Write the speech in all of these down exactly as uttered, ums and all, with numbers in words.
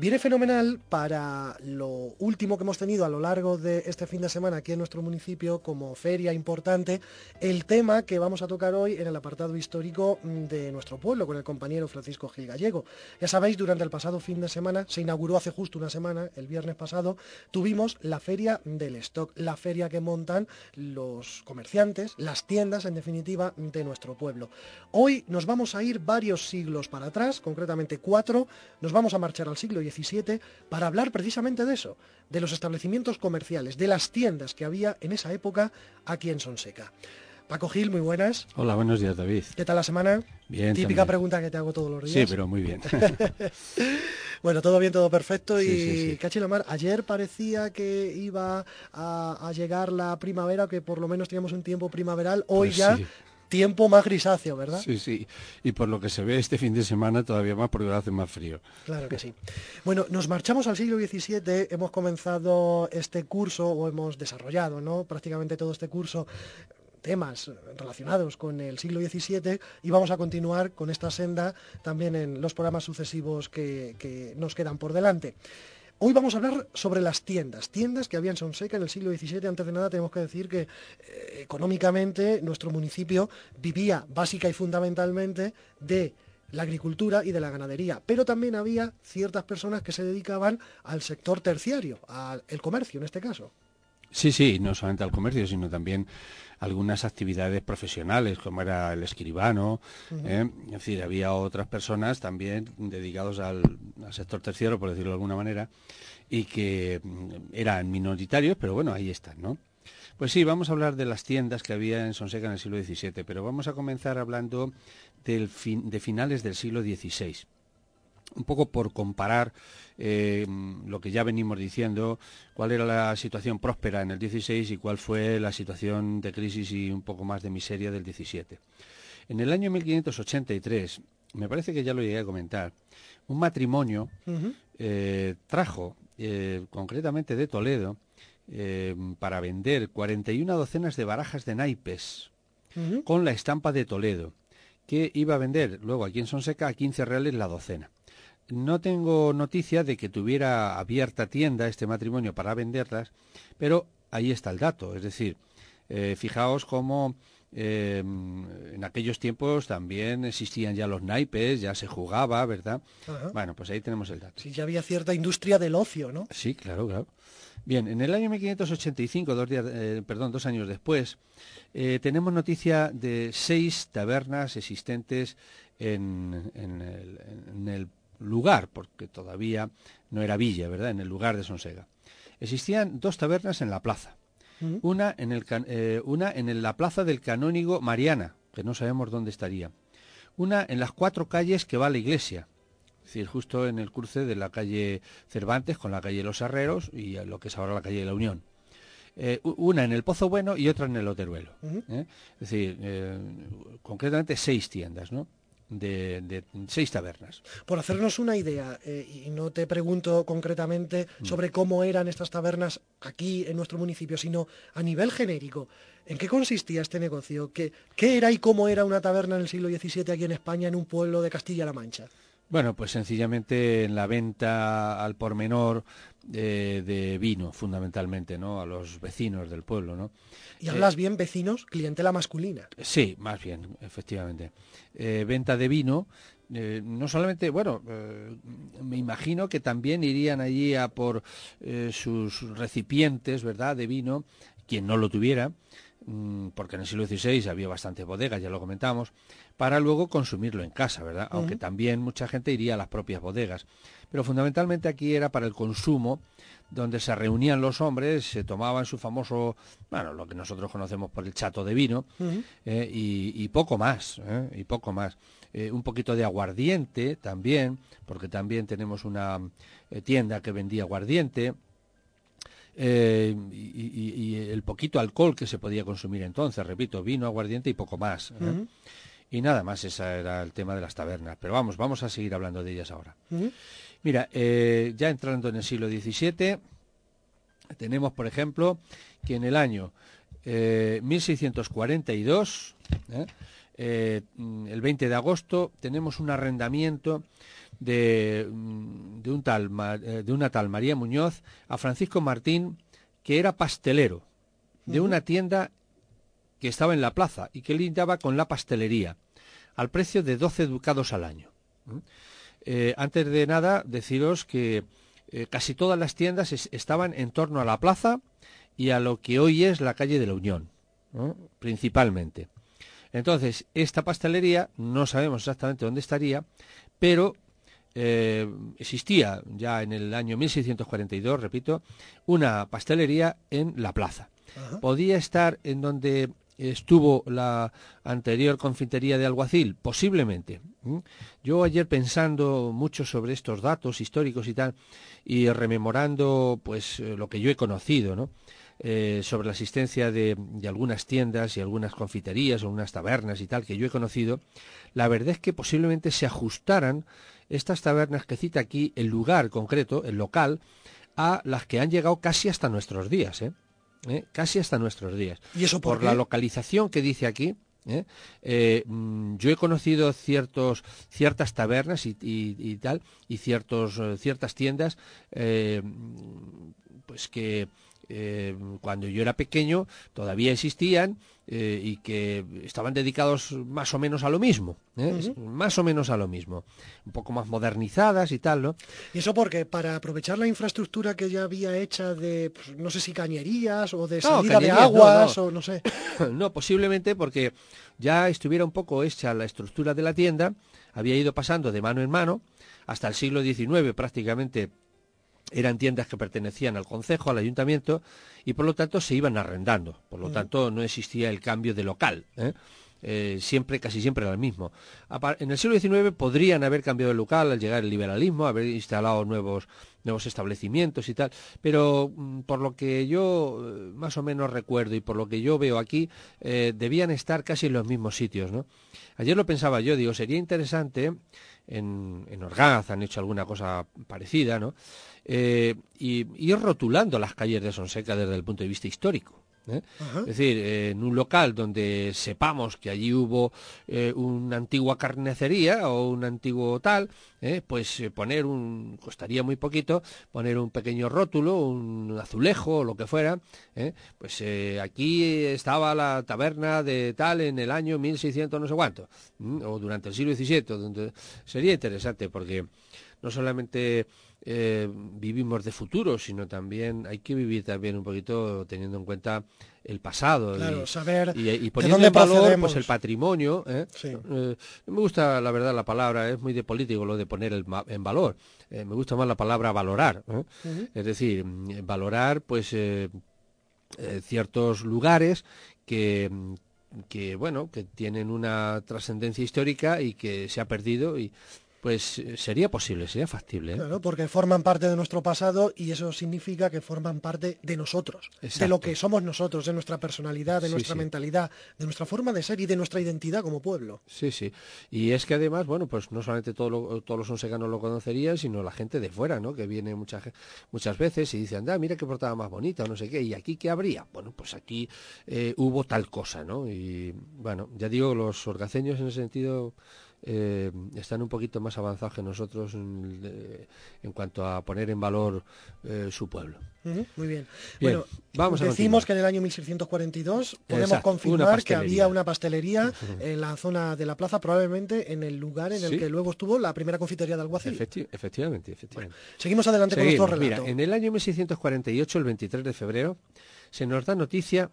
Viene fenomenal para lo último que hemos tenido a lo largo de este fin de semana aquí en nuestro municipio como feria importante, el tema que vamos a tocar hoy en el apartado histórico de nuestro pueblo con el compañero Francisco Gil Gallego. Ya sabéis, durante el pasado fin de semana, se inauguró hace justo una semana, el viernes pasado, tuvimos la feria del stock, la feria que montan los comerciantes, las tiendas en definitiva de nuestro pueblo. Hoy nos vamos a ir varios siglos para atrás, concretamente cuatro, nos vamos a marchar al siglo diecisiete para hablar precisamente de eso, de los establecimientos comerciales, de las tiendas que había en esa época aquí en Sonseca. Paco Gil, muy buenas. Hola, buenos días, David. ¿Qué tal la semana? Bien. Típica también. pregunta que te hago todos los días. Sí, pero muy bien. Bueno, todo bien, todo perfecto. Sí, y sí, sí. cachi la mar, ayer parecía que iba a, a llegar la primavera, que por lo menos teníamos un tiempo primaveral. Hoy Pues ya sí. tiempo más grisáceo, ¿verdad? Sí, sí. Y por lo que se ve este fin de semana todavía más porque hace más frío. Claro que sí. Bueno, nos marchamos al siglo diecisiete, hemos comenzado este curso, o hemos desarrollado, ¿no?, prácticamente todo este curso, temas relacionados con el siglo diecisiete, y vamos a continuar con esta senda también en los programas sucesivos que, que nos quedan por delante. Hoy vamos a hablar sobre las tiendas, tiendas que había en Sonseca en el siglo diecisiete. Antes de nada tenemos que decir que eh, económicamente nuestro municipio vivía básica y fundamentalmente de la agricultura y de la ganadería, pero también había ciertas personas que se dedicaban al sector terciario, al el comercio en este caso. Sí, sí, no solamente al comercio, sino también algunas actividades profesionales, como era el escribano. Uh-huh. ¿eh? Es decir, había otras personas también dedicados al, al sector terciario, por decirlo de alguna manera, y que mm, eran minoritarios, pero bueno, ahí están, ¿no? Pues sí, vamos a hablar de las tiendas que había en Sonseca en el siglo diecisiete, pero vamos a comenzar hablando del fin, de finales del siglo dieciséis. Un poco por comparar eh, lo que ya venimos diciendo, cuál era la situación próspera en el dieciséis y cuál fue la situación de crisis y un poco más de miseria del diecisiete. En el año mil quinientos ochenta y tres, me parece que ya lo llegué a comentar, un matrimonio uh-huh. eh, trajo, eh, concretamente de Toledo, eh, para vender cuarenta y una docenas de barajas de naipes uh-huh. con la estampa de Toledo, que iba a vender luego aquí en Sonseca a quince reales la docena. No tengo noticia de que tuviera abierta tienda este matrimonio para venderlas, pero ahí está el dato. Es decir, eh, fijaos cómo eh, en aquellos tiempos también existían ya los naipes, ya se jugaba, ¿verdad? Ajá. Bueno, pues ahí tenemos el dato. Sí, ya había cierta industria del ocio, ¿no? Sí, claro, claro. Bien, en el año mil quinientos ochenta y cinco, dos, días, eh, perdón, dos años después, eh, tenemos noticia de seis tabernas existentes en, en, el, en el lugar, porque todavía no era villa, ¿verdad?, en el lugar de Sonseca. Existían dos tabernas en la plaza. Uh-huh. Una en, el, eh, una en el, la plaza del Canónigo Mariana, que no sabemos dónde estaría. Una en las cuatro calles que va a la iglesia, es decir, justo en el cruce de la calle Cervantes con la calle Los Herreros y lo que es ahora la calle de la Unión. Eh, una en el Pozo Bueno y otra en el Oteruelo. Uh-huh. ¿eh? Es decir, eh, concretamente seis tiendas, ¿no?, De, de seis tabernas. Por hacernos una idea, eh, y no te pregunto concretamente sobre cómo eran estas tabernas aquí en nuestro municipio, sino a nivel genérico, ¿en qué consistía este negocio? ¿Qué, qué era y cómo era una taberna en el siglo diecisiete aquí en España, en un pueblo de Castilla-La Mancha? Bueno, pues sencillamente en la venta al por menor de, de vino, fundamentalmente, ¿no?, a los vecinos del pueblo, ¿no? Y hablas eh, bien, vecinos, clientela masculina. Sí, más bien, efectivamente. Eh, venta de vino, eh, no solamente, bueno, eh, me imagino que también irían allí a por eh, sus recipientes, ¿verdad?, de vino, quien no lo tuviera, porque en el siglo dieciséis había bastantes bodegas, ya lo comentamos, para luego consumirlo en casa, ¿verdad? Uh-huh. Aunque también mucha gente iría a las propias bodegas. Pero fundamentalmente aquí era para el consumo, donde se reunían los hombres, se tomaban su famoso, bueno, lo que nosotros conocemos por el chato de vino, uh-huh. eh, y, y poco más, ¿eh? y poco más. Eh, un poquito de aguardiente también, porque también tenemos una eh, tienda que vendía aguardiente, Eh, y, y, y el poquito alcohol que se podía consumir entonces, repito, vino, aguardiente y poco más, ¿eh? Uh-huh. Y nada más, ese era el tema de las tabernas. Pero vamos, vamos a seguir hablando de ellas ahora. Uh-huh. Mira, eh, ya entrando en el siglo diecisiete, tenemos, por ejemplo, que en el año eh, mil seiscientos cuarenta y dos, ¿eh? Eh, el veinte de agosto, tenemos un arrendamiento de, de, un tal, de una tal María Muñoz a Francisco Martín, que era pastelero de uh-huh. una tienda que estaba en la plaza y que lindaba con la pastelería, al precio de doce ducados al año. Eh, antes de nada, deciros que eh, casi todas las tiendas es, estaban en torno a la plaza y a lo que hoy es la calle de la Unión, ¿no? Principalmente. Entonces, esta pastelería, no sabemos exactamente dónde estaría, pero eh, existía ya en el año mil seiscientos cuarenta y dos, repito, una pastelería en la plaza. Ajá. Podía estar en donde estuvo la anterior confitería de Alguacil, posiblemente. ¿Mm? Yo ayer, pensando mucho sobre estos datos históricos y tal, y rememorando pues lo que yo he conocido, ¿no? Eh, sobre la existencia de, de algunas tiendas y algunas confiterías, algunas tabernas y tal que yo he conocido, la verdad es que posiblemente se ajustaran estas tabernas que cita aquí, el lugar concreto, el local, a las que han llegado casi hasta nuestros días, ¿eh? ¿Eh? Casi hasta nuestros días. ¿Y eso por, por qué? La localización que dice aquí. ¿Eh? Eh, yo he conocido ciertos, ciertas tabernas y, y, y tal, y ciertos, ciertas tiendas, eh, pues que eh, cuando yo era pequeño todavía existían eh, y que estaban dedicados más o menos a lo mismo, ¿eh? Uh-huh. Más o menos a lo mismo, un poco más modernizadas y tal, ¿no? ¿Y eso porque para aprovechar la infraestructura que ya había hecha de, pues, no sé si cañerías o de salida no, de aguas no, no. o no sé? No, posiblemente porque ya estuviera un poco hecha la estructura de la tienda, había ido pasando de mano en mano, hasta el siglo diecinueve prácticamente eran tiendas que pertenecían al concejo, al ayuntamiento, y por lo tanto se iban arrendando, por lo uh-huh. tanto no existía el cambio de local, ¿eh? Eh, siempre, casi siempre era el mismo. En el siglo diecinueve podrían haber cambiado de local al llegar el liberalismo, haber instalado nuevos, nuevos establecimientos y tal, pero mm, por lo que yo eh, más o menos recuerdo y por lo que yo veo aquí, eh, debían estar casi en los mismos sitios, ¿no? Ayer lo pensaba yo, digo, sería interesante, en, en Orgaz han hecho alguna cosa parecida, ¿no? Eh, y ir rotulando las calles de Sonseca desde el punto de vista histórico. ¿Eh? Es decir, eh, en un local donde sepamos que allí hubo eh, una antigua carnicería o un antiguo tal, eh, pues eh, poner un, costaría muy poquito, poner un pequeño rótulo, un azulejo o lo que fuera, eh, pues eh, aquí estaba la taberna de tal en el año mil seiscientos no sé cuánto, ¿m? O durante el siglo diecisiete, donde sería interesante porque no solamente eh, vivimos de futuro, sino también hay que vivir también un poquito teniendo en cuenta el pasado, claro, y, saber y, y poniendo de dónde en valor procedemos. Pues el patrimonio. ¿eh? Sí. Eh, me gusta la verdad la palabra, es muy de político lo de poner el, en valor. Eh, me gusta más la palabra valorar. ¿eh? Uh-huh. Es decir, valorar pues eh, eh, ciertos lugares que que bueno que tienen una trascendencia histórica y que se ha perdido y pues sería posible, sería factible, ¿eh? Claro, porque forman parte de nuestro pasado y eso significa que forman parte de nosotros, exacto, de lo que somos nosotros, de nuestra personalidad, de sí, nuestra sí. mentalidad, de nuestra forma de ser y de nuestra identidad como pueblo. Sí, sí. Y es que además, bueno, pues no solamente todo lo, todos los sonsecanos lo conocerían, sino la gente de fuera, ¿no? Que viene mucha, muchas veces y dice, anda, mira qué portada más bonita, o no sé qué, ¿y aquí qué habría? Bueno, pues aquí eh, hubo tal cosa, ¿no? Y bueno, ya digo, los orgaceños en ese sentido Eh, están un poquito más avanzados que nosotros en, de, en cuanto a poner en valor eh, su pueblo. Uh-huh, muy bien. bien Bueno, vamos a decimos continuar. que en el año mil seiscientos cuarenta y dos podemos Exacto, confirmar que había una pastelería en la zona de la plaza, probablemente en el lugar en el sí. que luego estuvo la primera confitería de Alguacil. Efecti- efectivamente, efectivamente. Bueno, seguimos adelante seguimos. con nuestro relato. Mira, en el año mil seiscientos cuarenta y ocho, el veintitrés de febrero, se nos da noticia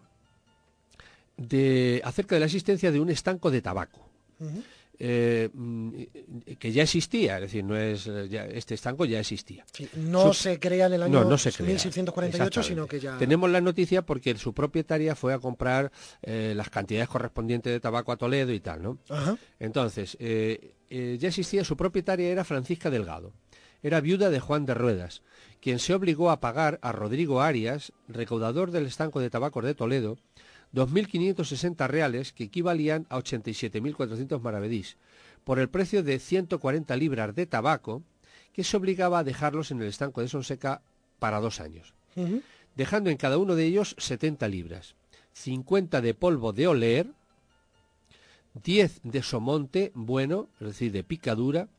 de acerca de la existencia de un estanco de tabaco. Uh-huh. Eh, que ya existía, es decir, no es ya, este estanco ya existía. Sí, no Su, se crea en el año no, no se crea, mil seiscientos cuarenta y ocho, sino que ya... Tenemos la noticia porque su propietaria fue a comprar eh, las cantidades correspondientes de tabaco a Toledo y tal, ¿no? Ajá. Entonces, eh, eh, ya existía, su propietaria era Francisca Delgado, era viuda de Juan de Ruedas, quien se obligó a pagar a Rodrigo Arias, recaudador del estanco de tabacos de Toledo, dos mil quinientos sesenta reales, que equivalían a ochenta y siete mil cuatrocientos maravedís, por el precio de ciento cuarenta libras de tabaco, que se obligaba a dejarlos en el estanco de Sonseca para dos años, uh-huh. dejando en cada uno de ellos setenta libras, cincuenta de polvo de oler, diez de somonte bueno, es decir, de picadura,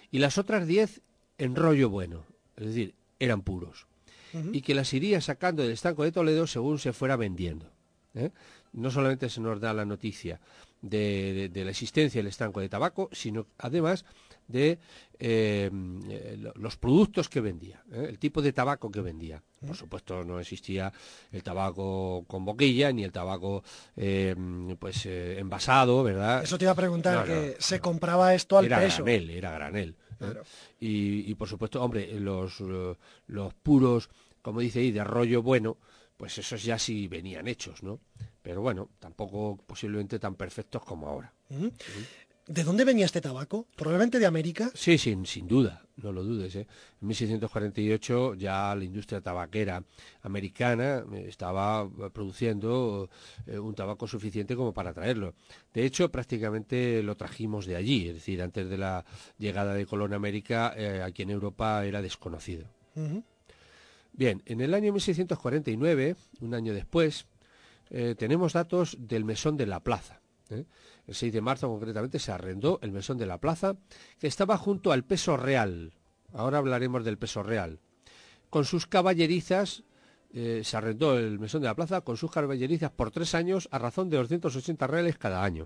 y las otras diez en rollo bueno, es decir, eran puros. Uh-huh. Y que las iría sacando del estanco de Toledo según se fuera vendiendo. ¿eh? No solamente se nos da la noticia de, de, de la existencia del estanco de tabaco, sino además de eh, los productos que vendía, ¿eh? el tipo de tabaco que vendía. Por supuesto no existía el tabaco con boquilla ni el tabaco eh, pues eh, envasado, ¿verdad? Eso te iba a preguntar, no, que no, se no. compraba esto al era peso. Granel, era granel. ¿eh? Claro. Y, y por supuesto, hombre, los, los puros, como dice ahí, de rollo bueno, pues esos ya sí venían hechos, ¿no? Pero bueno, tampoco posiblemente tan perfectos como ahora. Uh-huh. Uh-huh. ¿De dónde venía este tabaco? ¿Probablemente de América? Sí, sin, sin duda, no lo dudes. ¿eh? En mil seiscientos cuarenta y ocho ya la industria tabaquera americana estaba produciendo eh, un tabaco suficiente como para traerlo. De hecho, prácticamente lo trajimos de allí, es decir, antes de la llegada de Colón a América, eh, aquí en Europa era desconocido. Uh-huh. Bien, en el año mil seiscientos cuarenta y nueve, un año después, eh, tenemos datos del Mesón de la Plaza. ¿eh? El seis de marzo concretamente se arrendó el Mesón de la Plaza, que estaba junto al Peso Real. Ahora hablaremos del Peso Real. Con sus caballerizas, eh, se arrendó el Mesón de la Plaza con sus caballerizas por tres años a razón de doscientos ochenta reales cada año.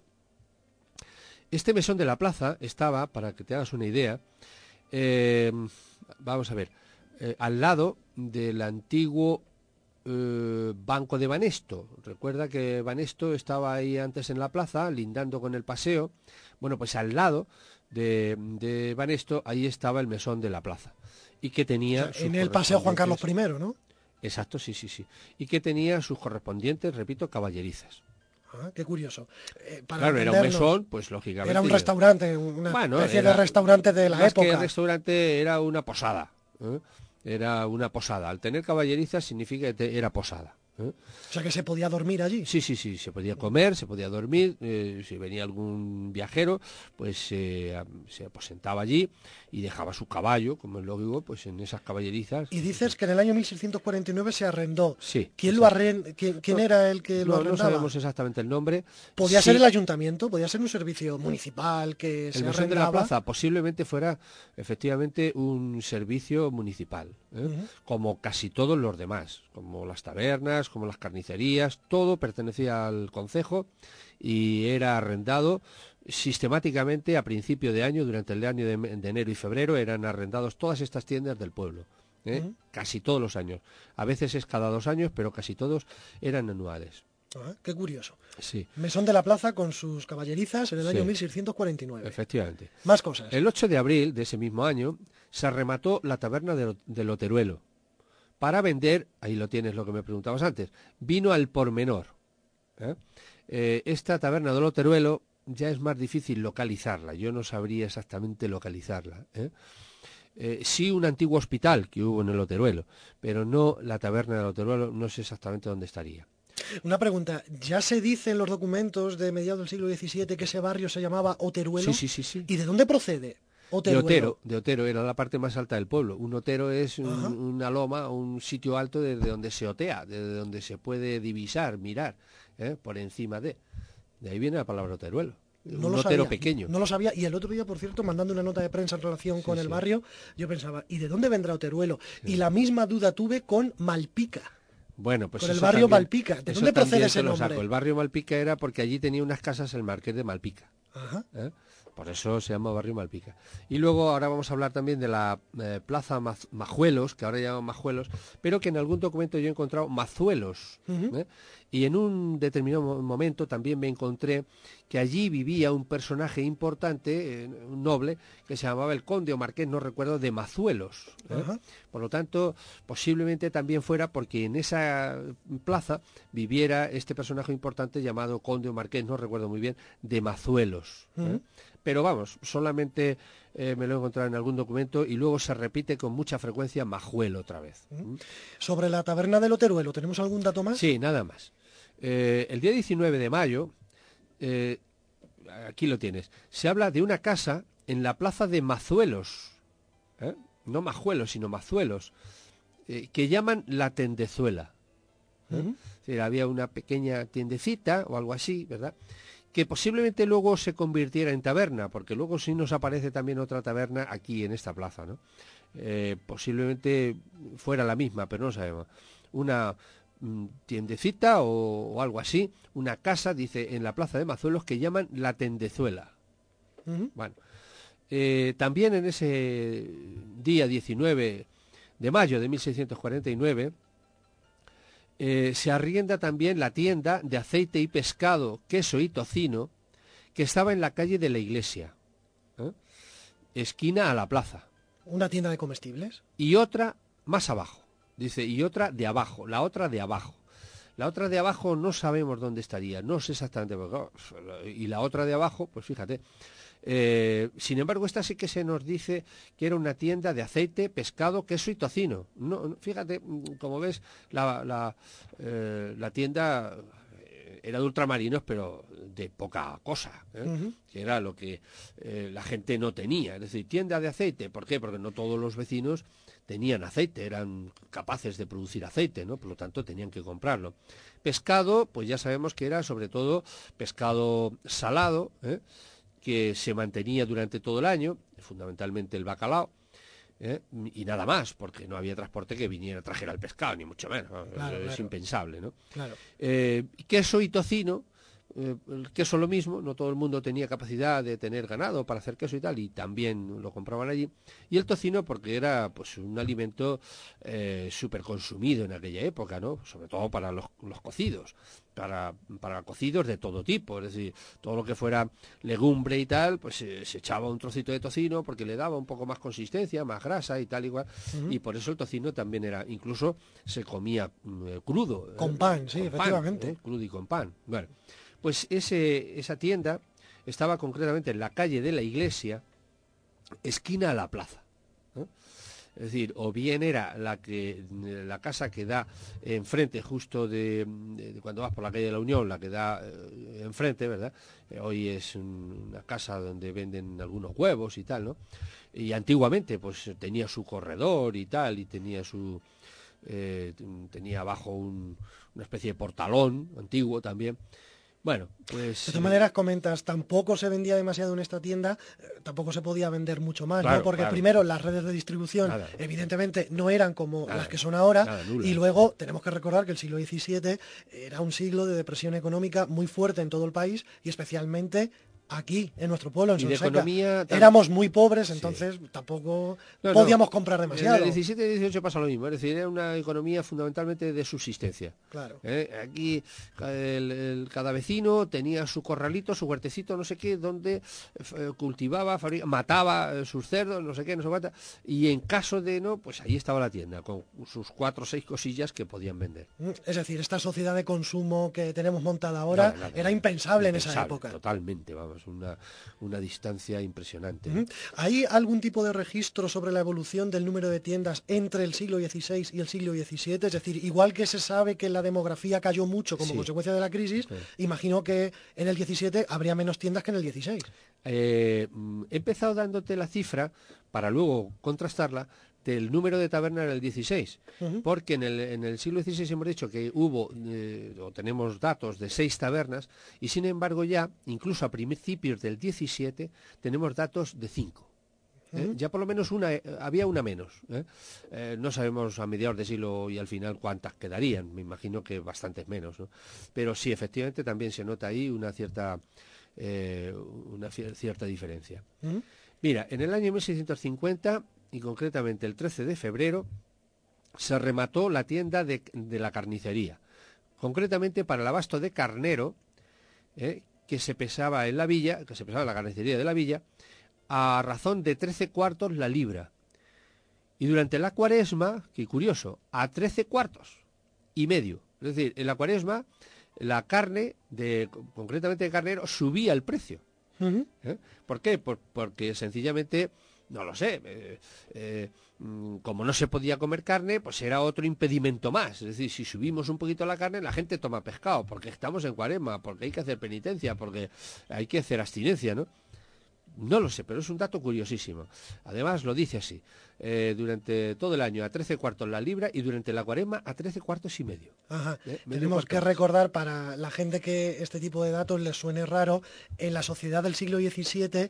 Este Mesón de la Plaza estaba, para que te hagas una idea, eh, vamos a ver, eh, al lado del antiguo Eh, Banco de Banesto. Recuerda que Banesto estaba ahí antes en la plaza, lindando con el paseo. Bueno, pues al lado de, de Banesto, ahí estaba el Mesón de la Plaza. Y que tenía... O sea, en el paseo Juan Carlos primero, ¿no? Exacto, sí, sí, sí. Y que tenía sus correspondientes, repito, caballerizas. Ah, qué curioso. Eh, para claro, era un mesón, pues lógicamente... Era un restaurante, una bueno, especie era, de restaurante de la más época. Que restaurante era una posada, ¿eh? Era una posada. Al tener caballerizas significa que era posada. ¿eh? O sea que se podía dormir allí. Sí, sí, sí, se podía comer, se podía dormir, eh, si venía algún viajero, pues eh, se aposentaba allí y dejaba su caballo, como es lógico, pues en esas caballerizas. Y dices que en el año mil seiscientos cuarenta y nueve se arrendó. Sí. ¿Quién lo arrend... ¿Quién, quién no, era el que no, lo arrendaba? No sabemos exactamente el nombre. ¿Podía sí. ser el ayuntamiento? ¿Podía ser un servicio municipal que el se Mesón arrendaba? de la Plaza posiblemente fuera efectivamente un servicio municipal, ¿eh? uh-huh. Como casi todos los demás, como las tabernas, como las carnicerías, todo pertenecía al concejo y era arrendado sistemáticamente a principio de año, durante el año de, de enero y febrero, eran arrendados todas estas tiendas del pueblo. ¿eh? Uh-huh. Casi todos los años. A veces es cada dos años, pero casi todos eran anuales. Ah, qué curioso. Sí. Mesón de la Plaza con sus caballerizas en el año sí. mil seiscientos cuarenta y nueve. Efectivamente. Más cosas. El ocho de abril de ese mismo año se remató la taberna de, del Oteruelo para vender, ahí lo tienes lo que me preguntabas antes, vino al por menor. ¿eh? Eh, esta taberna del Oteruelo ya es más difícil localizarla, yo no sabría exactamente localizarla. ¿eh? Eh, sí un antiguo hospital que hubo en el Oteruelo, pero no la taberna del Oteruelo, no sé exactamente dónde estaría. Una pregunta, ¿ya se dice en los documentos de mediados del siglo diecisiete que ese barrio se llamaba Oteruelo? Sí, sí, sí, sí. ¿Y de dónde procede? Oteruelo. De Otero, de Otero, era la parte más alta del pueblo. Un otero es un, una loma, un sitio alto desde donde se otea, desde donde se puede divisar, mirar, ¿eh? por encima de. De ahí viene la palabra Oteruelo. No un lo otero sabía, pequeño. No lo sabía. Y el otro día, por cierto, mandando una nota de prensa en relación sí, con el sí. barrio, yo pensaba, ¿y de dónde vendrá Oteruelo? Sí. Y la misma duda tuve con Malpica. Bueno, pues con el barrio también, Malpica. ¿De dónde procede ese nombre? Saco. El barrio Malpica era porque allí tenía unas casas el marqués de Malpica. Ajá. ¿eh? Por eso se llama barrio Malpica. Y luego ahora vamos a hablar también de la eh, plaza Maz Majuelos, que ahora llaman Majuelos, pero que en algún documento yo he encontrado Mazuelos. Uh-huh. ¿eh? Y en un determinado momento también me encontré que allí vivía un personaje importante, eh, un noble, que se llamaba el conde o marqués, no recuerdo, de Mazuelos. ¿eh? Uh-huh. Por lo tanto, posiblemente también fuera porque en esa plaza viviera este personaje importante llamado conde o marqués, no recuerdo muy bien, de Mazuelos. ¿eh? Uh-huh. Pero vamos, solamente eh, me lo he encontrado en algún documento y luego se repite con mucha frecuencia Majuelo otra vez. Uh-huh. Sobre la taberna del Oteruelo, ¿tenemos algún dato más? Sí, nada más. Eh, el día diecinueve de mayo, eh, aquí lo tienes, se habla de una casa en la plaza de Mazuelos, ¿eh? no Majuelos, sino Mazuelos, eh, que llaman la Tendezuela. ¿eh? Uh-huh. Es decir, había una pequeña tiendecita o algo así, ¿verdad?, que posiblemente luego se convirtiera en taberna, porque luego sí nos aparece también otra taberna aquí en esta plaza, ¿no? Eh, posiblemente fuera la misma, pero no sabemos. Una mm, tiendecita o, o algo así, una casa, dice, en la plaza de Mazuelos, que llaman La Tendezuela. Uh-huh. Bueno, eh, también en ese día diecinueve de mayo de mil seiscientos cuarenta y nueve, Eh, se arrienda también la tienda de aceite y pescado, queso y tocino, que estaba en la calle de la Iglesia, ¿eh? Esquina a la plaza. ¿Una tienda de comestibles? Y otra más abajo, dice, y otra de abajo, la otra de abajo. La otra de abajo no sabemos dónde estaría, no sé exactamente, y la otra de abajo, pues fíjate. Eh, sin embargo, esta sí que se nos dice que era una tienda de aceite, pescado, queso y tocino. No, fíjate, como ves, la, la, eh, la tienda era de ultramarinos, pero de poca cosa, ¿eh? Uh-huh. Que era lo que eh, la gente no tenía. Es decir, tienda de aceite, ¿por qué? Porque no todos los vecinos tenían aceite, eran capaces de producir aceite, ¿no? Por lo tanto, tenían que comprarlo. Pescado, pues ya sabemos que era sobre todo pescado salado, ¿eh? Que se mantenía durante todo el año, fundamentalmente el bacalao, ¿eh? Y nada más, porque no había transporte que viniera, trajera el pescado, ni mucho menos, claro, es claro. impensable, ¿no? Claro. Eh, queso y tocino, eh, el queso lo mismo, no todo el mundo tenía capacidad de tener ganado para hacer queso y tal, y también lo compraban allí, y el tocino porque era pues un alimento eh, súper consumido en aquella época, ¿no? Sobre todo para los, los cocidos. Para, para cocidos de todo tipo, es decir, todo lo que fuera legumbre y tal, pues eh, se echaba un trocito de tocino porque le daba un poco más consistencia, más grasa y tal igual, uh-huh. Y por eso el tocino también era, incluso se comía eh, crudo. Con eh, pan, sí, con efectivamente. Pan, eh, crudo y con pan. Bueno, pues ese, esa tienda estaba concretamente en la calle de la Iglesia, esquina a la plaza. ¿Eh? Es decir, o bien era la que la casa que da enfrente justo de, de, de cuando vas por la calle de la Unión, la que da eh, enfrente, ¿verdad? Eh, hoy es un, una casa donde venden algunos huevos y tal, ¿no? Y antiguamente pues tenía su corredor y tal, y tenía su eh, tenía abajo un, una especie de portalón antiguo también. Bueno, pues... De todas maneras, comentas, tampoco se vendía demasiado en esta tienda, eh, tampoco se podía vender mucho más, claro, ¿no? Porque claro. primero las redes de distribución, Nada. evidentemente, no eran como Nada. las que son ahora, Nada, nula. Y luego tenemos que recordar que el siglo diecisiete era un siglo de depresión económica muy fuerte en todo el país, y especialmente aquí, en nuestro pueblo, en Y de Sonseca. economía tam- Éramos muy pobres, Sí. entonces tampoco No, podíamos no. comprar En demasiado. el diecisiete y dieciocho pasa lo mismo, es decir, era una economía fundamentalmente de subsistencia. Claro. ¿Eh? Aquí el, el- cada vecino tenía su corralito, su huertecito, no sé qué, donde eh, cultivaba, fabrica, mataba eh, sus cerdos, no sé qué, no sé cuánta, y en caso de no, pues ahí estaba la tienda, con sus cuatro o seis cosillas que podían vender. Es decir, esta sociedad de consumo que tenemos montada ahora Nada, nada, era nada. impensable, en esa Impensable, época. Totalmente, vamos, una, una distancia impresionante. Uh-huh. ¿Hay algún tipo de registro sobre la evolución del número de tiendas entre el siglo dieciséis y el siglo diecisiete? Es decir, igual que se sabe que la demografía cayó mucho como Sí. consecuencia de la crisis, Sí. imagino que en el diecisiete habría menos tiendas que en el dieciséis. Eh, mm, he empezado dándote la cifra para luego contrastarla del número de tabernas en el dieciséis, Uh-huh. porque en el, en el siglo dieciséis hemos dicho que hubo, eh, o tenemos datos de seis tabernas, y sin embargo ya, incluso a principios del diecisiete, tenemos datos de cinco. ¿eh? Uh-huh. Ya por lo menos una eh, había una menos. ¿eh? Eh, no sabemos a mediados de siglo y al final cuántas quedarían, me imagino que bastantes menos, ¿no? Pero sí, efectivamente también se nota ahí una cierta, eh, una fier- cierta diferencia. Uh-huh. Mira, en el año mil seiscientos cincuenta, y concretamente el trece de febrero, se remató la tienda de, de la carnicería, concretamente para el abasto de carnero, eh, que se pesaba en la villa, que se pesaba en la carnicería de la villa, a razón de trece cuartos la libra. Y durante la cuaresma, qué curioso, a trece cuartos y medio. Es decir, en la cuaresma, la carne, de, concretamente de carnero, subía el precio. Uh-huh. ¿Eh? ¿Por qué? Por, porque sencillamente, no lo sé, eh, eh, como no se podía comer carne, pues era otro impedimento más. Es decir, si subimos un poquito la carne, la gente toma pescado, porque estamos en cuaresma, porque hay que hacer penitencia, porque hay que hacer abstinencia, ¿no? No lo sé, pero es un dato curiosísimo. Además lo dice así, eh, durante todo el año a trece cuartos la libra y durante la cuaresma a trece cuartos y medio. Ajá. ¿Eh? Medio Tenemos cuarto que más. recordar, para la gente que este tipo de datos les suene raro, en la sociedad del siglo diecisiete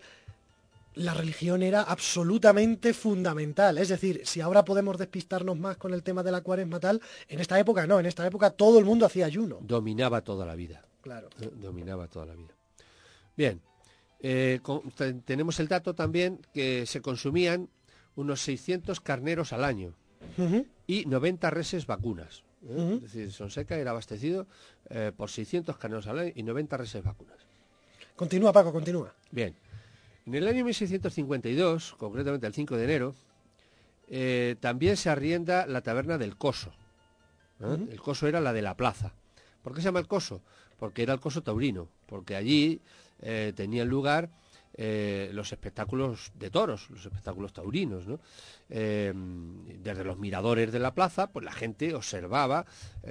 la religión era absolutamente fundamental. Es decir, si ahora podemos despistarnos más con el tema de la cuaresma tal, en esta época no, en esta época todo el mundo hacía ayuno. Dominaba toda la vida. Claro. ¿Eh? Dominaba toda la vida. Bien, eh, con, te, tenemos el dato también que se consumían unos seiscientos carneros al año Uh-huh. y noventa reses vacunas. ¿eh? Uh-huh. Es decir, Sonseca era abastecido eh, por seiscientos carneros al año y noventa reses vacunas. Continúa, Paco, continúa. Bien, en el año mil seiscientos cincuenta y dos, concretamente el cinco de enero, eh, también se arrienda la taberna del Coso. ¿eh? Uh-huh. El Coso era la de la plaza. ¿Por qué se llama el Coso? Porque era el Coso taurino, porque allí eh, tenían lugar eh, los espectáculos de toros, los espectáculos taurinos, ¿no? Eh, desde los miradores de la plaza, pues la gente observaba,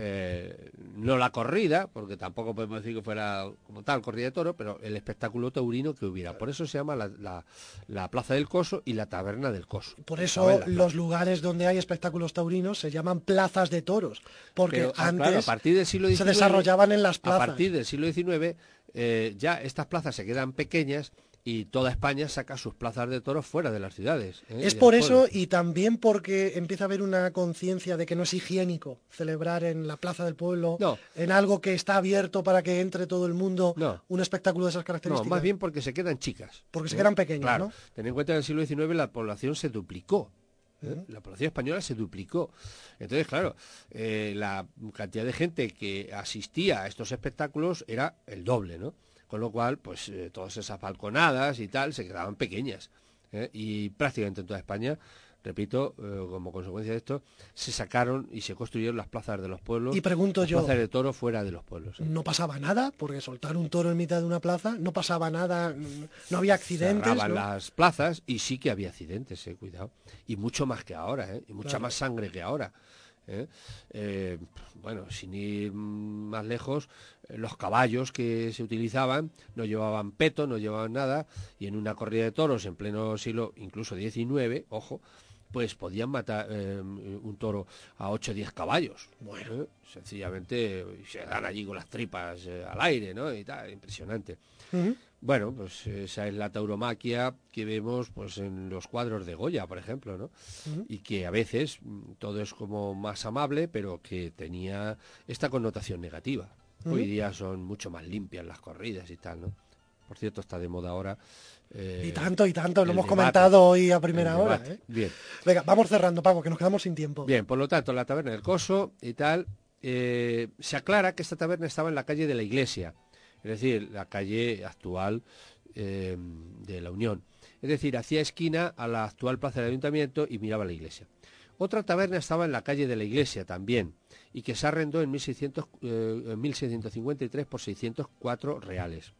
eh, no la corrida, porque tampoco podemos decir que fuera como tal corrida de toro, pero el espectáculo taurino que hubiera. Por eso se llama la, la, la Plaza del Coso y la Taberna del Coso. Por eso los lugares donde hay espectáculos taurinos se llaman plazas de toros, porque pero, ah, antes claro, a partir del siglo diecinueve, se desarrollaban en las plazas. A partir del siglo diecinueve eh, ya estas plazas se quedan pequeñas y toda España saca sus plazas de toros fuera de las ciudades. ¿eh? Es por eso y también porque empieza a haber una conciencia de que no es higiénico celebrar en la plaza del pueblo, no. en algo que está abierto para que entre todo el mundo, no. un espectáculo de esas características. No, más bien porque se quedan chicas. Porque se ¿eh? quedan pequeñas, claro. ¿no? Ten en cuenta que en el siglo diecinueve la población se duplicó. ¿eh? Uh-huh. La población española se duplicó. Entonces, claro, eh, la cantidad de gente que asistía a estos espectáculos era el doble, ¿no? Con lo cual, pues eh, todas esas balconadas y tal se quedaban pequeñas. ¿eh? Y prácticamente en toda España, repito, eh, como consecuencia de esto, se sacaron y se construyeron las plazas de los pueblos. Y pregunto las yo, plazas de toro fuera de los pueblos. ¿eh? ¿no pasaba nada? Porque soltar un toro en mitad de una plaza, no pasaba nada, no había accidentes. Cerraban ¿no? las plazas y sí que había accidentes, eh, cuidado. Y mucho más que ahora, ¿eh? Y mucha Claro. más sangre que ahora. ¿eh? Eh, bueno, sin ir más lejos, eh, los caballos que se utilizaban no llevaban peto, no llevaban nada, y en una corrida de toros en pleno siglo, incluso diecinueve, ojo, pues podían matar eh, un toro a ocho o diez caballos. Bueno. ¿eh? Sencillamente se dan allí con las tripas eh, al aire, ¿no? Y tal, impresionante. Uh-huh. Bueno, pues esa es la tauromaquia que vemos pues en los cuadros de Goya, por ejemplo, ¿no? Uh-huh. Y que a veces mm, todo es como más amable, pero que tenía esta connotación negativa. Uh-huh. Hoy día son mucho más limpias las corridas y tal, ¿no? Por cierto, está de moda ahora. Eh, y tanto, y tanto, lo el hemos debate, comentado hoy a primera el hora. debate. ¿eh? Bien. Venga, vamos cerrando, Paco, que nos quedamos sin tiempo. Bien, por lo tanto, la taberna del Coso y tal, eh, se aclara que esta taberna estaba en la calle de la Iglesia, es decir, la calle actual eh, de la Unión. Es decir, hacía esquina a la actual plaza del Ayuntamiento y miraba la iglesia. Otra taberna estaba en la calle de la Iglesia también, y que se arrendó en, mil seiscientos, eh, en mil seiscientos cincuenta y tres por seiscientos cuatro reales.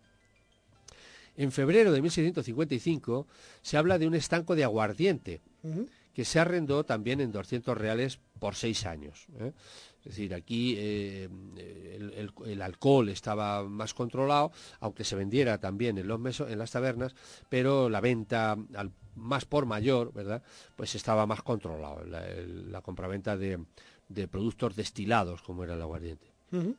En febrero de mil seiscientos cincuenta y cinco se habla de un estanco de aguardiente, Uh-huh. que se arrendó también en doscientos reales por seis años. ¿eh? Es decir, aquí eh, el, el, el alcohol estaba más controlado, aunque se vendiera también en los mesos, en las tabernas, pero la venta al, más por mayor, ¿verdad? Pues estaba más controlado, la, el, la compraventa de, de productos destilados, como era el aguardiente. Uh-huh.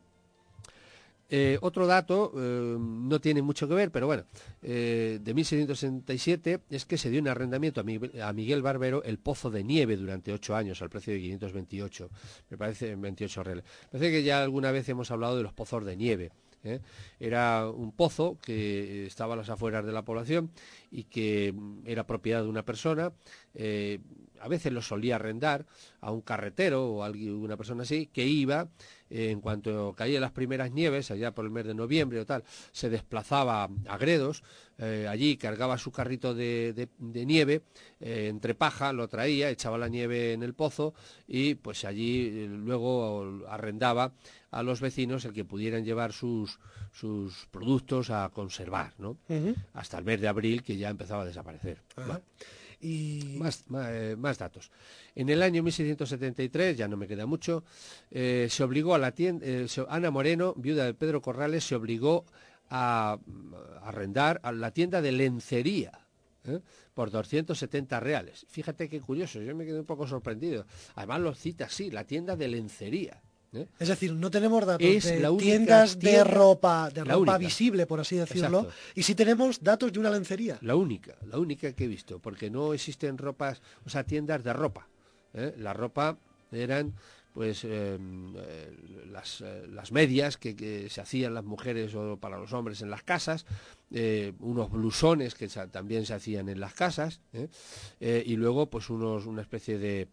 Eh, otro dato, eh, no tiene mucho que ver, pero bueno, eh, de mil seiscientos sesenta y siete es que se dio un arrendamiento a Miguel, a Miguel Barbero el Pozo de Nieve durante ocho años al precio de quinientos veintiocho, me parece veintiocho reales. Me parece que ya alguna vez hemos hablado de los pozos de nieve. ¿eh? Era un pozo que estaba a las afueras de la población y que era propiedad de una persona. Eh, a veces lo solía arrendar a un carretero o a alguien, una persona así, que iba, eh, en cuanto caían las primeras nieves, allá por el mes de noviembre o tal, se desplazaba a Gredos, eh, allí cargaba su carrito de, de, de nieve, eh, entre paja, lo traía, echaba la nieve en el pozo y pues allí eh, luego arrendaba a los vecinos el que pudieran llevar sus, sus productos a conservar, ¿no? Uh-huh. Hasta el mes de abril, que ya empezaba a desaparecer. Bueno. Y... Más, más, eh, más datos. En el año mil seiscientos setenta y tres, ya no me queda mucho, eh, se obligó a la tienda, eh, Ana Moreno, viuda de Pedro Corrales, se obligó a, a arrendar a la tienda de lencería ¿eh? Por doscientos setenta reales. Fíjate qué curioso, yo me quedé un poco sorprendido. Además lo cita así, la tienda de lencería. ¿eh? Es decir, no tenemos datos Es de la única tiendas de tienda- ropa, de la ropa única. visible, por así decirlo, Exacto. y sí tenemos datos de una lencería. La única, la única que he visto, porque no existen ropas, o sea, tiendas de ropa. ¿eh? La ropa eran pues eh, eh, las, eh, las medias que, que se hacían las mujeres o para los hombres en las casas, eh, unos blusones que sa- también se hacían en las casas, ¿eh? Eh, y luego pues unos una especie de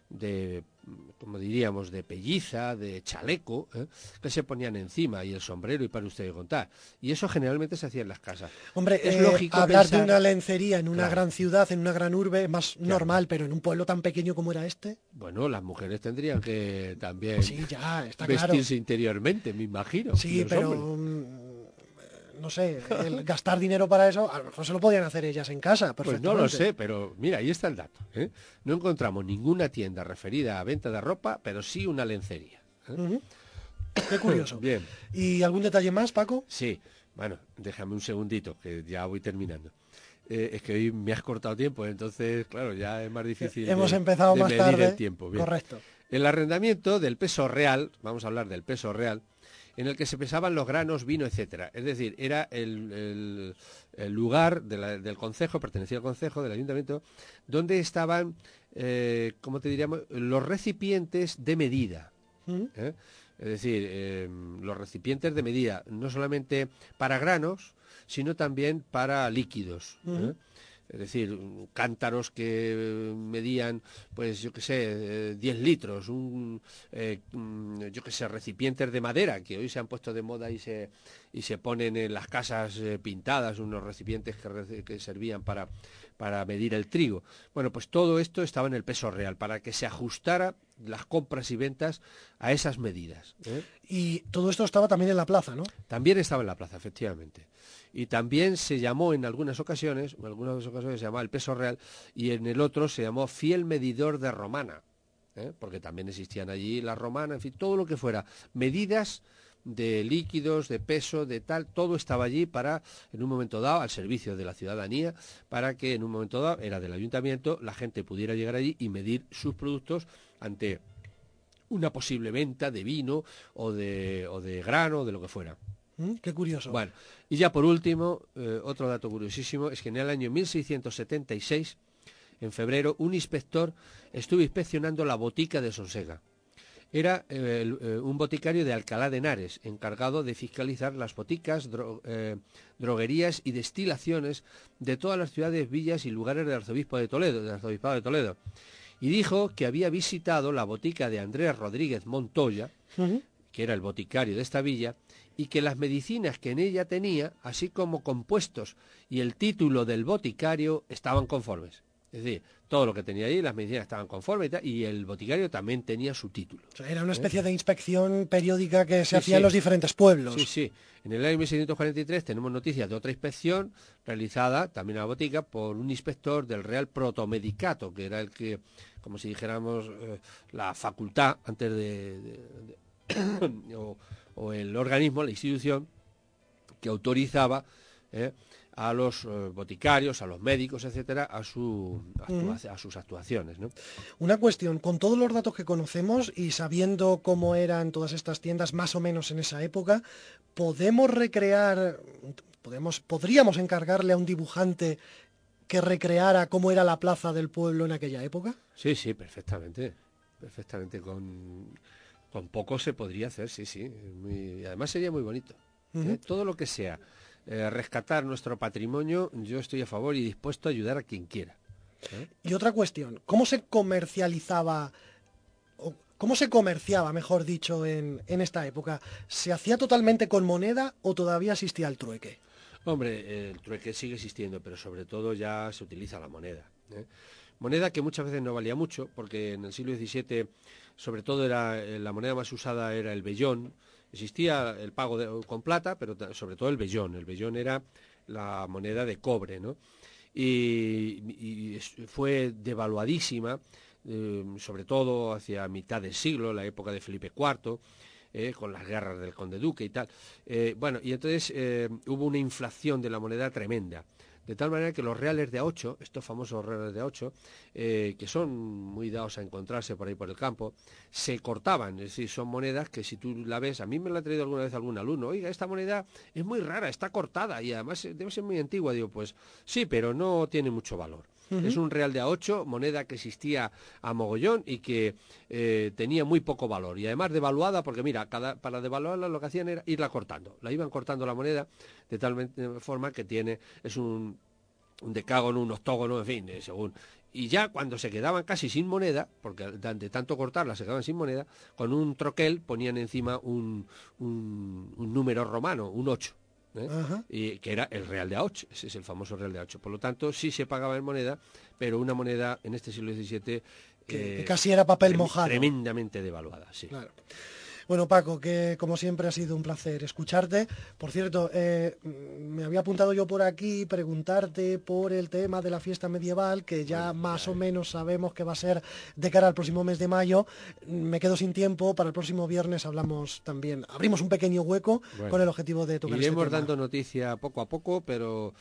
de, como diríamos, de pelliza, de chaleco, ¿eh? que se ponían encima, y el sombrero, y para usted de contar. Y eso generalmente se hacía en las casas. Hombre, Es eh, lógico hablar pensar- de una lencería en una Claro. gran ciudad, en una gran urbe, es más Claro. normal, pero en un pueblo tan pequeño como era este, Bueno, las mujeres tendrían que también sí, ya, está claro. vestirse interiormente, me imagino. Sí, y los pero hombres. mm, no sé, el gastar dinero para eso, a lo mejor se lo podían hacer ellas en casa, Pues perfectamente. no lo sé, pero mira, ahí está el dato. ¿eh? No encontramos ninguna tienda referida a venta de ropa, pero sí una lencería. ¿eh? Ujú. Qué curioso. Bien, ¿Y algún detalle más, Paco? sí. Bueno, déjame un segundito, que ya voy terminando. Eh, es que hoy me has cortado tiempo, entonces, claro, ya es más difícil Hemos de, empezado de más medir tarde. el tiempo. Bien. Correcto. El arrendamiento del peso real, vamos a hablar del peso real, en el que se pesaban los granos, vino, etcétera. Es decir, era el, el- el lugar de la- del concejo, pertenecía al concejo, del ayuntamiento, donde estaban, eh, ¿cómo te diríamos?, los recipientes de medida. Mm. ¿eh? Es decir, eh, los recipientes de medida, no solamente para granos, sino también para líquidos. ¿eh? Ujú. Es decir, mm, cántaros que eh, medían, pues yo qué sé, eh, diez litros, un, eh, mm, yo qué sé, recipientes de madera, que hoy se han puesto de moda y se, y se ponen en las casas eh, pintadas, unos recipientes que, reci- que servían para, para medir el trigo. Bueno, pues todo esto estaba en el peso real, para que se ajustara las compras y ventas a esas medidas. ¿eh? Y todo esto estaba también en la plaza, ¿no? También estaba en la plaza, efectivamente. Y también se llamó en algunas ocasiones, en algunas ocasiones se llamaba el peso real, y en el otro se llamó fiel medidor de romana, ¿eh? porque también existían allí las romanas, en fin, todo lo que fuera, medidas de líquidos, de peso, de tal, todo estaba allí para, en un momento dado, al servicio de la ciudadanía, para que en un momento dado, era del ayuntamiento, la gente pudiera llegar allí y medir sus productos ante una posible venta de vino o de, o de grano, o de lo que fuera. Mm, Qué curioso. Bueno, y ya por último, eh, otro dato curiosísimo, es que en el año mil seiscientos setenta y seis, en febrero, un inspector estuvo inspeccionando la botica de Sonsega. Era eh, el, eh, un boticario de Alcalá de Henares, encargado de fiscalizar las boticas, dro- eh, droguerías y destilaciones de todas las ciudades, villas y lugares del arzobispo de Toledo, del arzobispado de Toledo. Y dijo que había visitado la botica de Andrés Rodríguez Montoya, Ujú. que era el boticario de esta villa, y que las medicinas que en ella tenía, así como compuestos y el título del boticario, estaban conformes. Es decir, todo lo que tenía ahí, las medicinas estaban conformes y, tal, y el boticario también tenía su título. O sea, era una especie de inspección periódica que se Sí, hacía sí. en los diferentes pueblos. Sí, sí. En el año mil seiscientos cuarenta y tres tenemos noticias de otra inspección realizada también en la botica por un inspector del Real Protomedicato, que era el que, como si dijéramos, eh, la facultad antes de... de- de- o, o el organismo, la institución, que autorizaba eh, a los eh, boticarios, a los médicos, etcétera, a, su, actua- a sus actuaciones, ¿no? Una cuestión, con todos los datos que conocemos y sabiendo cómo eran todas estas tiendas más o menos en esa época, ¿podemos recrear, podemos, podríamos encargarle a un dibujante que recreara cómo era la plaza del pueblo en aquella época? Sí, sí, perfectamente. Perfectamente. Con, con poco se podría hacer, sí, sí. Muy- y además sería muy bonito. ¿eh? Ujú. Todo lo que sea eh, rescatar nuestro patrimonio, yo estoy a favor y dispuesto a ayudar a quien quiera. ¿eh? Y otra cuestión, ¿cómo se comercializaba, o cómo se comerciaba, mejor dicho, en, en esta época? ¿Se hacía totalmente con moneda o todavía existía el trueque? Hombre, el trueque sigue existiendo, pero sobre todo ya se utiliza la moneda. ¿eh? Moneda que muchas veces no valía mucho, porque en el siglo diecisiete, sobre todo era eh, la moneda más usada era el vellón. Existía el pago de- con plata, pero ta- sobre todo el vellón. El vellón era la moneda de cobre, ¿no? Y, y es- fue devaluadísima, eh, sobre todo hacia mitad del siglo, la época de Felipe cuarto, eh, con las guerras del conde duque y tal. Eh, bueno, y entonces eh, hubo una inflación de la moneda tremenda. de tal manera que los reales de a ocho, estos famosos reales de a ocho, eh, que son muy dados a encontrarse por ahí por el campo, se cortaban, es decir, son monedas que si tú la ves, a mí me la ha traído alguna vez algún alumno, oiga, esta moneda es muy rara, está cortada y además debe ser muy antigua, digo, pues sí, pero no tiene mucho valor. Uh-huh. Es un real de a ocho, moneda que existía a mogollón y que eh, tenía muy poco valor. Y además devaluada, porque mira, cada, para devaluarla lo que hacían era irla cortando. La iban cortando la moneda de tal forma que tiene, es un, un decágono, un octógono, en fin, eh, según. Y ya cuando se quedaban casi sin moneda, porque de tanto cortarla se quedaban sin moneda, con un troquel ponían encima un, un, un número romano, un ocho. ¿Eh? Y que era el real de a ocho, ese es el famoso real de a ocho. Por lo tanto, sí se pagaba en moneda, pero una moneda en este siglo diecisiete que, eh, que casi era papel trem mojado. Tremendamente devaluada, sí. Claro. Bueno, Paco, que como siempre ha sido un placer escucharte. Por cierto, eh, me había apuntado yo por aquí preguntarte por el tema de la fiesta medieval, que ya bueno, más ya, o menos sabemos que va a ser de cara al próximo mes de mayo. Me quedo sin tiempo, para el próximo viernes hablamos también, abrimos un pequeño hueco bueno, con el objetivo de tocar iremos este tema. dando noticia poco a poco, pero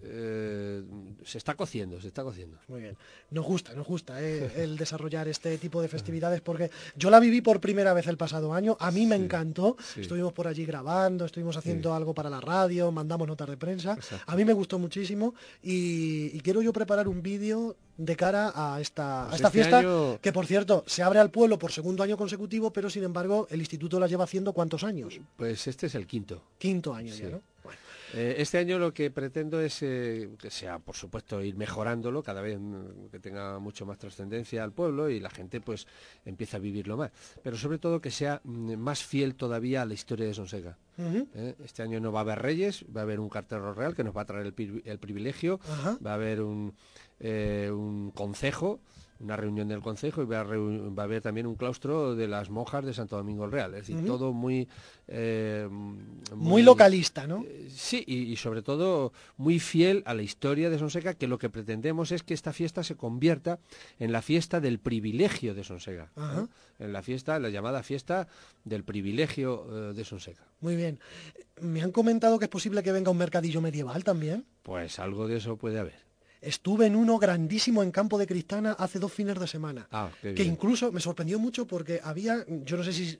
eh, se está cociendo, se está cociendo. Muy bien, nos gusta, nos gusta eh, el desarrollar este tipo de festividades, porque yo la viví por primera vez el pasado año. A mí me sí, encantó, sí. Estuvimos por allí grabando, estuvimos haciendo sí. algo para la radio, mandamos notas de prensa. Exacto. A mí me gustó muchísimo y, y quiero yo preparar un vídeo de cara a esta, pues a esta este fiesta, año... que por cierto, se abre al pueblo por segundo año consecutivo, pero sin embargo el instituto la lleva haciendo ¿cuántos años? Pues este es el quinto. Quinto año sí. ya, ¿no? Bueno. Eh, este año lo que pretendo es eh, que sea, por supuesto, ir mejorándolo, cada vez que tenga mucho más trascendencia al pueblo y la gente pues empieza a vivirlo más. Pero sobre todo que sea más fiel todavía a la historia de Sonseca. Uh-huh. ¿Eh? Este año no va a haber reyes, va a haber un cartero real que nos va a traer el, el privilegio, uh-huh. va a haber un, eh, un concejo, una reunión del concejo y va a, va a haber también un claustro de las monjas de Santo Domingo el Real. Es decir, uh-huh. todo muy, eh, muy... Muy localista, ¿no? Eh, sí, y, y sobre todo muy fiel a la historia de Sonseca, que lo que pretendemos es que esta fiesta se convierta en la fiesta del privilegio de Sonseca. Uh-huh. ¿eh? En la fiesta, la llamada fiesta del privilegio eh, de Sonseca. Muy bien. Me han comentado que es posible que venga un mercadillo medieval también. Pues algo de eso puede haber. Estuve en uno grandísimo en Campo de Cristana hace dos fines de semana, ah, qué que bien. Incluso me sorprendió mucho porque había, yo no sé si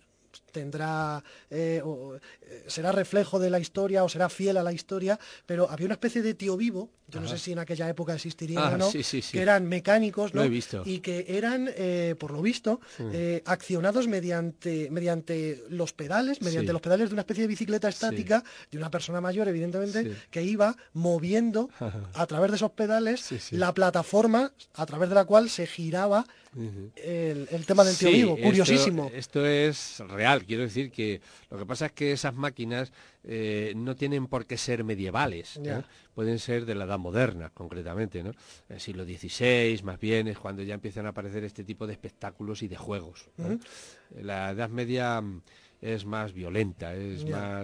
tendrá eh, o, eh, será reflejo de la historia o será fiel a la historia, pero había una especie de tío vivo, yo Ajá. no sé si en aquella época existiría ah, o no, sí, sí, sí. que eran mecánicos, ¿no? Lo he visto. Y que eran, eh, por lo visto, sí. eh, accionados mediante, mediante los pedales, mediante sí. los pedales de una especie de bicicleta estática sí. de una persona mayor, evidentemente, sí. que iba moviendo a través de esos pedales sí, sí. la plataforma a través de la cual se giraba uh-huh. el, el tema del tío sí, vivo, curiosísimo. Esto, esto es real, quiero decir que lo que pasa es que esas máquinas eh, no tienen por qué ser medievales, ¿eh? Pueden ser de la edad moderna, concretamente, ¿no? El siglo dieciséis, más bien, es cuando ya empiezan a aparecer este tipo de espectáculos y de juegos, ¿no? Uh-huh. La Edad Media es más violenta, es yeah. más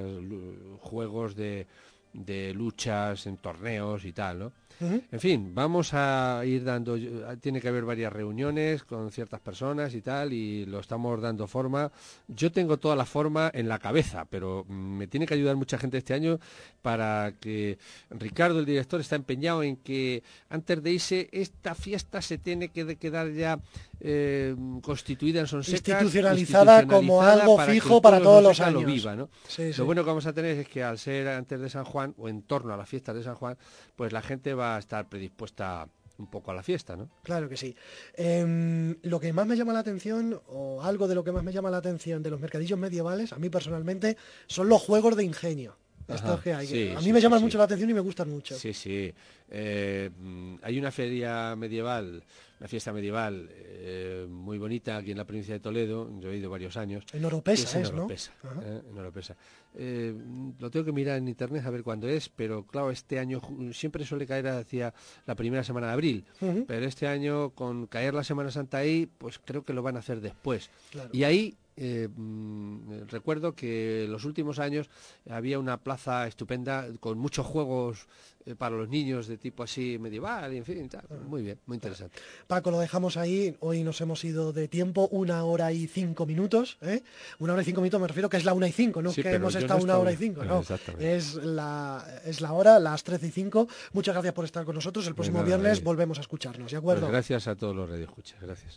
juegos de, de luchas en torneos y tal, ¿no? Uh-huh. En fin, vamos a ir dando, tiene que haber varias reuniones con ciertas personas y tal, y lo estamos dando forma. Yo tengo toda la forma en la cabeza, pero me tiene que ayudar mucha gente este año para que Ricardo, el director, está empeñado en que antes de irse, esta fiesta se tiene que quedar ya eh, constituida en Sonseca, institucionalizada, institucionalizada como algo para fijo para todos los años. Lo, viva, ¿no? Sí, sí. Lo bueno que vamos a tener es que al ser antes de San Juan, o en torno a las fiestas de San Juan, pues la gente va a estar predispuesta un poco a la fiesta, ¿no? Claro que sí. Eh, lo que más me llama la atención, o algo de lo que más me llama la atención de los mercadillos medievales, a mí personalmente, son los juegos de ingenio. Estos que hay. Sí, a mí sí, me llaman sí, mucho sí. la atención y me gustan mucho. Sí, sí. Eh, hay una feria medieval, una fiesta medieval eh, muy bonita aquí en la provincia de Toledo, yo he ido varios años. En Oropesa es, es, en Oropesa, ¿no? Eh, en Oropesa. Eh, lo tengo que mirar en internet a ver cuándo es, pero claro, este año siempre suele caer hacia la primera semana de abril, uh-huh. pero este año con caer la Semana Santa ahí, pues creo que lo van a hacer después. Claro. Y ahí Eh, mmm, recuerdo que en los últimos años había una plaza estupenda con muchos juegos eh, para los niños de tipo así medieval y en fin, tal. Muy bien, muy interesante. Paco, lo dejamos ahí. Hoy nos hemos ido de tiempo, una hora y cinco minutos. ¿eh? Una hora y cinco minutos me refiero que es la una y cinco, no sí, que hemos estado una hora y cinco, no. Es la, es la hora, las trece y cinco. Muchas gracias por estar con nosotros. El próximo nada, viernes ahí. volvemos a escucharnos, ¿de acuerdo? Pues gracias a todos los radioescuchas. Gracias.